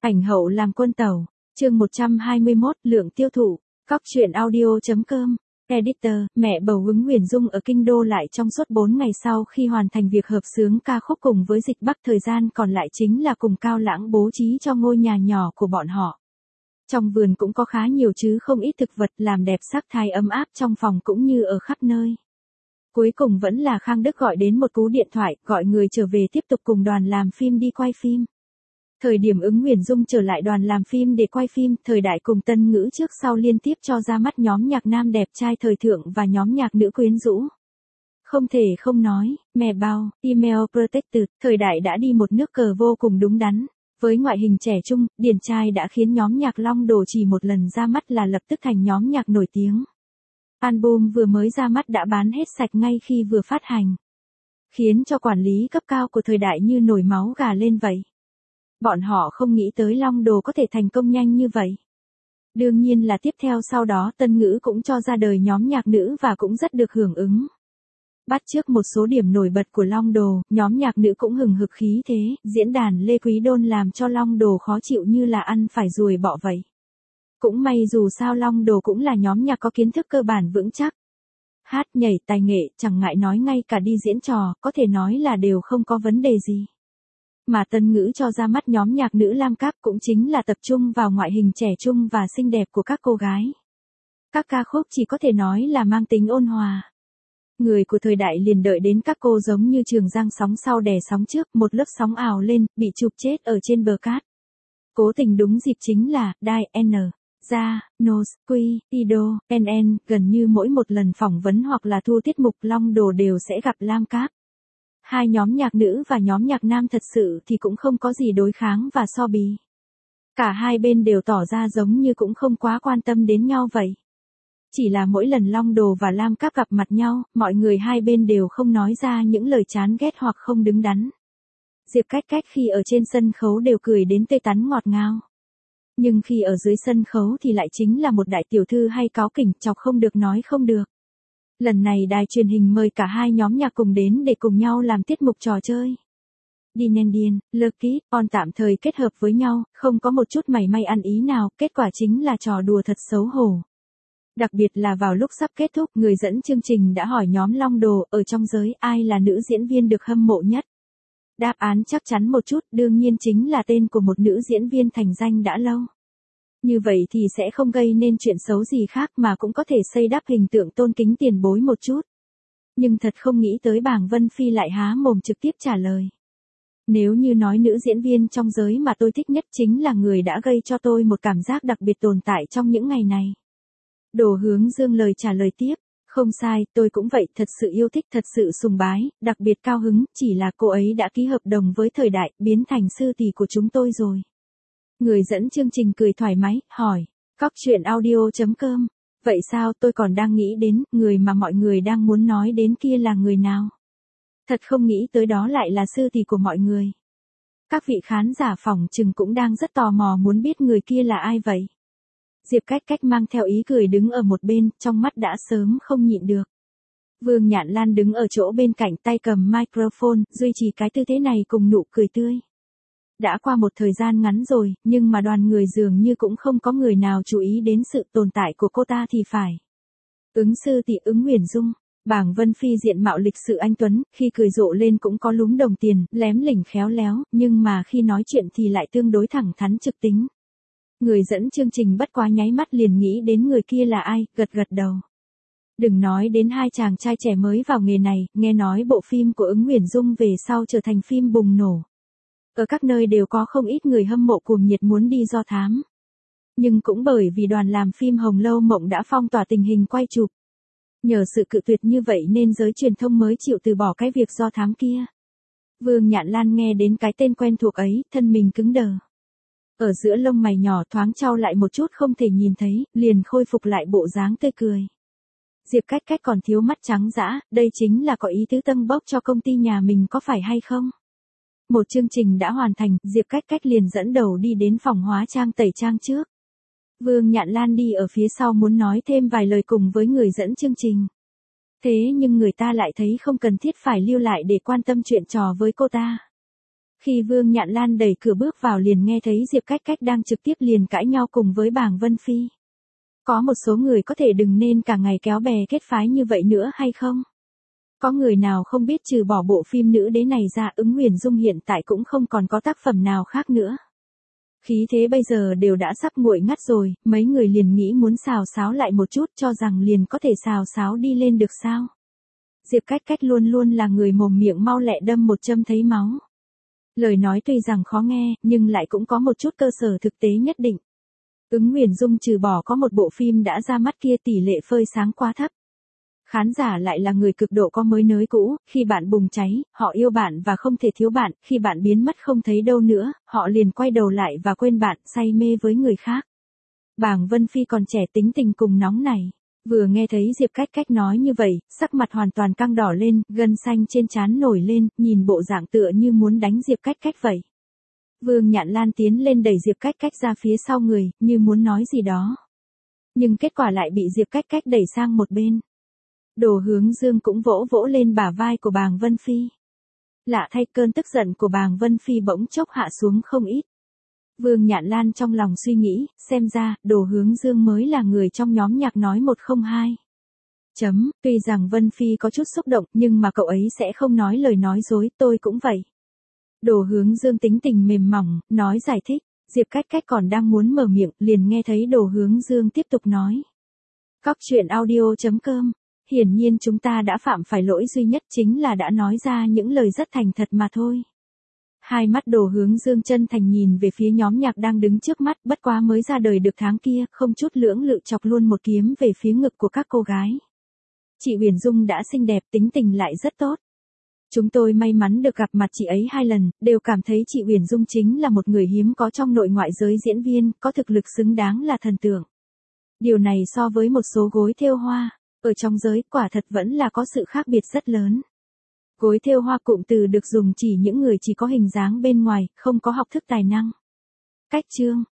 Ảnh hậu làm quân tàu. Chương 121, lượng tiêu thụ. Cóc truyện audio.com. Editor, mẹ bầu Hứng Huyền Dung ở Kinh Đô lại trong suốt 4 ngày sau khi hoàn thành việc hợp xướng ca khúc cùng với Dịch Bắc, thời gian còn lại chính là cùng Cao Lãng bố trí cho ngôi nhà nhỏ của bọn họ. Trong vườn cũng có khá nhiều chứ không ít thực vật làm đẹp sắc thái ấm áp trong phòng cũng như ở khắp nơi. Cuối cùng vẫn là Khang Đức gọi đến một cú điện thoại, gọi người trở về tiếp tục cùng đoàn làm phim đi quay phim. Thời điểm Hứng Huyền Dung trở lại đoàn làm phim để quay phim, Thời Đại cùng Tân Ngữ trước sau liên tiếp cho ra mắt nhóm nhạc nam đẹp trai thời thượng và nhóm nhạc nữ quyến rũ. Không thể không nói, mè bao, Email Protected, Thời Đại đã đi một nước cờ vô cùng đúng đắn. Với ngoại hình trẻ trung, điển trai đã khiến nhóm nhạc Long Đồ chỉ một lần ra mắt là lập tức thành nhóm nhạc nổi tiếng. Album vừa mới ra mắt đã bán hết sạch ngay khi vừa phát hành, khiến cho quản lý cấp cao của Thời Đại như nổi máu gà lên vậy. Bọn họ không nghĩ tới Long Đồ có thể thành công nhanh như vậy. Đương nhiên là tiếp theo sau đó Tân Ngữ cũng cho ra đời nhóm nhạc nữ và cũng rất được hưởng ứng. Bắt chước một số điểm nổi bật của Long Đồ, nhóm nhạc nữ cũng hừng hực khí thế, diễn đàn Lê Quý Đôn làm cho Long Đồ khó chịu như là ăn phải ruồi bọ vậy. Cũng may dù sao Long Đồ cũng là nhóm nhạc có kiến thức cơ bản vững chắc. Hát, nhảy, tài nghệ, chẳng ngại nói ngay cả đi diễn trò, có thể nói là đều không có vấn đề gì. Mà Tân Ngữ cho ra mắt nhóm nhạc nữ Lam Cáp cũng chính là tập trung vào ngoại hình trẻ trung và xinh đẹp của các cô gái. Các ca khúc chỉ có thể nói là mang tính ôn hòa. Người của Thời Đại liền đợi đến các cô giống như Trường Giang sóng sau đè sóng trước, một lớp sóng ào lên, bị chụp chết ở trên bờ cát. Cố tình đúng dịp chính là Đai N, Ra, Nos, Quy, Ido, NN, gần như mỗi một lần phỏng vấn hoặc là thu tiết mục Long Đồ đều sẽ gặp Lam Cáp. Hai nhóm nhạc nữ và nhóm nhạc nam thật sự thì cũng không có gì đối kháng và so bì. Cả hai bên đều tỏ ra giống như cũng không quá quan tâm đến nhau vậy. Chỉ là mỗi lần Long Đồ và Lam Cáp gặp mặt nhau, mọi người hai bên đều không nói ra những lời chán ghét hoặc không đứng đắn. Diệp Cách Cách khi ở trên sân khấu đều cười đến tươi tắn ngọt ngào. Nhưng khi ở dưới sân khấu thì lại chính là một đại tiểu thư hay cáu kỉnh, chọc không được nói không được. Lần này đài truyền hình mời cả hai nhóm nhạc cùng đến để cùng nhau làm tiết mục trò chơi. Dinendian, Lucky, On tạm thời kết hợp với nhau, không có một chút mảy may ăn ý nào, kết quả chính là trò đùa thật xấu hổ. Đặc biệt là vào lúc sắp kết thúc, người dẫn chương trình đã hỏi nhóm Long Đồ, ở trong giới ai là nữ diễn viên được hâm mộ nhất. Đáp án chắc chắn một chút, đương nhiên chính là tên của một nữ diễn viên thành danh đã lâu. Như vậy thì sẽ không gây nên chuyện xấu gì khác mà cũng có thể xây đắp hình tượng tôn kính tiền bối một chút. Nhưng thật không nghĩ tới Bàng Vân Phi lại há mồm trực tiếp trả lời. Nếu như nói nữ diễn viên trong giới mà tôi thích nhất chính là người đã gây cho tôi một cảm giác đặc biệt tồn tại trong những ngày này. Đồ Hướng Dương lời trả lời tiếp. Không sai, tôi cũng vậy, thật sự yêu thích, thật sự sùng bái, đặc biệt cao hứng, chỉ là cô ấy đã ký hợp đồng với Thời Đại, biến thành sư tỷ của chúng tôi rồi. Người dẫn chương trình cười thoải mái, hỏi, cóc truyện audio.com, vậy sao, tôi còn đang nghĩ đến, người mà mọi người đang muốn nói đến kia là người nào? Thật không nghĩ tới đó lại là sư tỷ của mọi người. Các vị khán giả phỏng chừng cũng đang rất tò mò muốn biết người kia là ai vậy? Diệp Cách Cách mang theo ý cười đứng ở một bên, trong mắt đã sớm không nhịn được. Vương Nhạn Lan đứng ở chỗ bên cạnh tay cầm microphone, duy trì cái tư thế này cùng nụ cười tươi. Đã qua một thời gian ngắn rồi, nhưng mà đoàn người dường như cũng không có người nào chú ý đến sự tồn tại của cô ta thì phải. Ứng sư tỷ Hứng Huyền Dung, Bàng Vân Phi diện mạo lịch sự anh tuấn, khi cười rộ lên cũng có lúm đồng tiền, lém lỉnh khéo léo, nhưng mà khi nói chuyện thì lại tương đối thẳng thắn trực tính. Người dẫn chương trình bất quá nháy mắt liền nghĩ đến người kia là ai, gật gật đầu. Đừng nói đến hai chàng trai trẻ mới vào nghề này, nghe nói bộ phim của Hứng Huyền Dung về sau trở thành phim bùng nổ. Ở các nơi đều có không ít người hâm mộ cuồng nhiệt muốn đi do thám. Nhưng cũng bởi vì đoàn làm phim Hồng Lâu Mộng đã phong tỏa tình hình quay chụp. Nhờ sự cự tuyệt như vậy nên giới truyền thông mới chịu từ bỏ cái việc do thám kia. Vương Nhạn Lan nghe đến cái tên quen thuộc ấy, thân mình cứng đờ. Ở giữa lông mày nhỏ thoáng chau lại một chút không thể nhìn thấy, liền khôi phục lại bộ dáng tươi cười. Diệp Cách Cách còn thiếu mắt trắng dã, đây chính là có ý tứ tâng bốc cho công ty nhà mình có phải hay không? Một chương trình đã hoàn thành, Diệp Cách Cách liền dẫn đầu đi đến phòng hóa trang tẩy trang trước. Vương Nhạn Lan đi ở phía sau muốn nói thêm vài lời cùng với người dẫn chương trình. Thế nhưng người ta lại thấy không cần thiết phải lưu lại để quan tâm chuyện trò với cô ta. Khi Vương Nhạn Lan đẩy cửa bước vào liền nghe thấy Diệp Cách Cách đang trực tiếp liền cãi nhau cùng với Bàng Vân Phi. Có một số người có thể đừng nên cả ngày kéo bè kết phái như vậy nữa hay không? Có người nào không biết trừ bỏ bộ phim nữ đế này ra, Ứng Huyền Dung hiện tại cũng không còn có tác phẩm nào khác nữa. Khí thế bây giờ đều đã sắp nguội ngắt rồi, mấy người liền nghĩ muốn xào xáo lại một chút, cho rằng liền có thể xào xáo đi lên được sao? Diệp Cách Cách luôn luôn là người mồm miệng mau lẹ đâm một châm thấy máu. Lời nói tuy rằng khó nghe, nhưng lại cũng có một chút cơ sở thực tế nhất định. Ứng Huyền Dung trừ bỏ có một bộ phim đã ra mắt kia tỷ lệ phơi sáng quá thấp. Khán giả lại là người cực độ có mới nới cũ, khi bạn bùng cháy, họ yêu bạn và không thể thiếu bạn, khi bạn biến mất không thấy đâu nữa, họ liền quay đầu lại và quên bạn, say mê với người khác. Bàng Vân Phi còn trẻ tính tình cùng nóng này. Vừa nghe thấy Diệp Cách Cách nói như vậy, sắc mặt hoàn toàn căng đỏ lên, gân xanh trên trán nổi lên, nhìn bộ dạng tựa như muốn đánh Diệp Cách Cách vậy. Vương Nhạn Lan tiến lên đẩy Diệp Cách Cách ra phía sau người, như muốn nói gì đó. Nhưng kết quả lại bị Diệp Cách Cách đẩy sang một bên. Đồ Hướng Dương cũng vỗ vỗ lên bả vai của Bàng Vân Phi. Lạ thay, cơn tức giận của Bàng Vân Phi bỗng chốc hạ xuống không ít. Vương Nhạn Lan trong lòng suy nghĩ, xem ra, Đồ Hướng Dương mới là người trong nhóm nhạc nói 102. Tuy rằng Vân Phi có chút xúc động, nhưng mà cậu ấy sẽ không nói lời nói dối, tôi cũng vậy. Đồ Hướng Dương tính tình mềm mỏng, nói giải thích, Diệp Cách Cách còn đang muốn mở miệng, liền nghe thấy Đồ Hướng Dương tiếp tục nói. Cóc truyện audio.com. Hiển nhiên chúng ta đã phạm phải lỗi duy nhất, chính là đã nói ra những lời rất thành thật mà thôi. Hai mắt Đồ Hướng Dương chân thành nhìn về phía nhóm nhạc đang đứng trước mắt, bất quá mới ra đời được tháng kia, không chút lưỡng lự chọc luôn một kiếm về phía ngực của các cô gái. Chị Huyền Dung đã xinh đẹp, tính tình lại rất tốt. Chúng tôi may mắn được gặp mặt chị ấy 2 lần, đều cảm thấy chị Huyền Dung chính là một người hiếm có trong nội ngoại giới diễn viên, có thực lực xứng đáng là thần tượng. Điều này so với một số gối thêu hoa, ở trong giới quả thật vẫn là có sự khác biệt rất lớn. Gối thêu hoa cụm từ được dùng chỉ những người chỉ có hình dáng bên ngoài, không có học thức tài năng. Cách chương